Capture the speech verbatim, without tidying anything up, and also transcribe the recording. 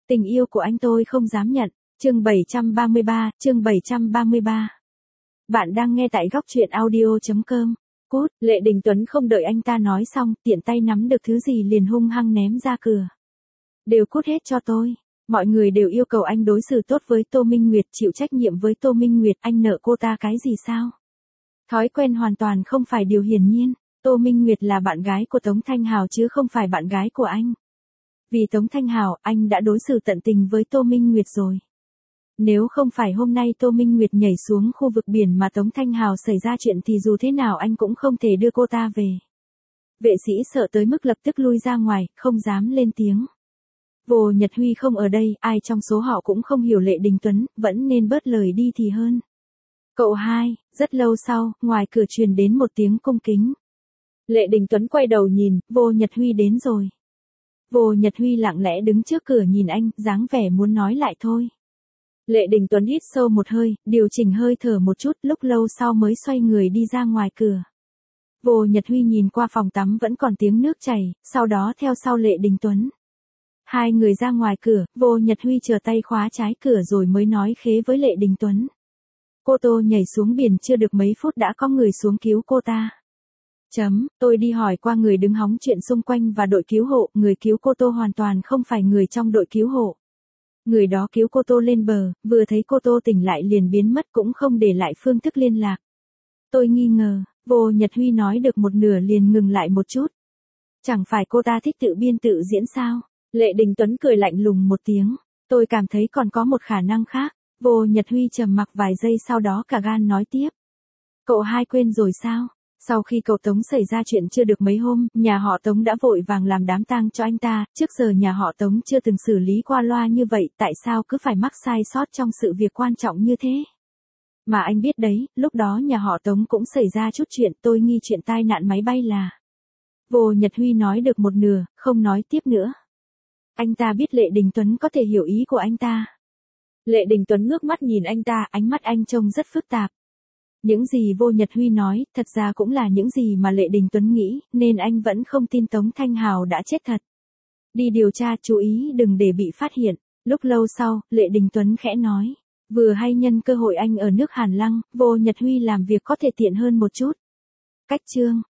Tình yêu của anh tôi không dám nhận. Chương bảy trăm ba mươi ba, chương bảy trăm ba mươi ba. Bạn đang nghe tại góc truyện audio chấm com. Cút, Lệ Đình Tuấn không đợi anh ta nói xong, tiện tay nắm được thứ gì liền hung hăng ném ra cửa. Đều cút hết cho tôi. Mọi người đều yêu cầu anh đối xử tốt với Tô Minh Nguyệt, chịu trách nhiệm với Tô Minh Nguyệt, anh nợ cô ta cái gì sao? Thói quen hoàn toàn không phải điều hiển nhiên. Tô Minh Nguyệt là bạn gái của Tống Thanh Hào chứ không phải bạn gái của anh. Vì Tống Thanh Hào, anh đã đối xử tận tình với Tô Minh Nguyệt rồi. Nếu không phải hôm nay Tô Minh Nguyệt nhảy xuống khu vực biển mà Tống Thanh Hào xảy ra chuyện thì dù thế nào anh cũng không thể đưa cô ta về. Vệ sĩ sợ tới mức lập tức lui ra ngoài, không dám lên tiếng. Vô Nhật Huy không ở đây, ai trong số họ cũng không hiểu Lệ Đình Tuấn, vẫn nên bớt lời đi thì hơn. Cậu hai, rất lâu sau, ngoài cửa truyền đến một tiếng cung kính. Lệ Đình Tuấn quay đầu nhìn, Vô Nhật Huy đến rồi. Vô Nhật Huy lặng lẽ đứng trước cửa nhìn anh, dáng vẻ muốn nói lại thôi. Lệ Đình Tuấn hít sâu một hơi, điều chỉnh hơi thở một chút, lúc lâu sau mới xoay người đi ra ngoài cửa. Vô Nhật Huy nhìn qua phòng tắm vẫn còn tiếng nước chảy, sau đó theo sau Lệ Đình Tuấn. Hai người ra ngoài cửa, Vô Nhật Huy chờ tay khóa trái cửa rồi mới nói khế với Lệ Đình Tuấn. Cô Tô nhảy xuống biển chưa được mấy phút đã có người xuống cứu cô ta. Chấm, tôi đi hỏi qua người đứng hóng chuyện xung quanh và đội cứu hộ, người cứu cô Tô hoàn toàn không phải người trong đội cứu hộ. Người đó cứu cô Tô lên bờ, vừa thấy cô Tô tỉnh lại liền biến mất cũng không để lại phương thức liên lạc. Tôi nghi ngờ, Vô Nhật Huy nói được một nửa liền ngừng lại một chút. Chẳng phải cô ta thích tự biên tự diễn sao? Lệ Đình Tuấn cười lạnh lùng một tiếng. Tôi cảm thấy còn có một khả năng khác. Vô Nhật Huy trầm mặc vài giây sau đó cả gan nói tiếp. Cậu hai quên rồi sao? Sau khi cậu Tống xảy ra chuyện chưa được mấy hôm, nhà họ Tống đã vội vàng làm đám tang cho anh ta, trước giờ nhà họ Tống chưa từng xử lý qua loa như vậy, tại sao cứ phải mắc sai sót trong sự việc quan trọng như thế? Mà anh biết đấy, lúc đó nhà họ Tống cũng xảy ra chút chuyện, tôi nghi chuyện tai nạn máy bay là... Vô Nhật Huy nói được một nửa, không nói tiếp nữa. Anh ta biết Lệ Đình Tuấn có thể hiểu ý của anh ta. Lệ Đình Tuấn ngước mắt nhìn anh ta, ánh mắt anh trông rất phức tạp. Những gì Vô Nhật Huy nói, thật ra cũng là những gì mà Lệ Đình Tuấn nghĩ, nên anh vẫn không tin Tống Thanh Hào đã chết thật. Đi điều tra, chú ý đừng để bị phát hiện. Lúc lâu sau, Lệ Đình Tuấn khẽ nói. Vừa hay nhân cơ hội anh ở nước Hàn Lăng, Vô Nhật Huy làm việc có thể tiện hơn một chút. Cách chương.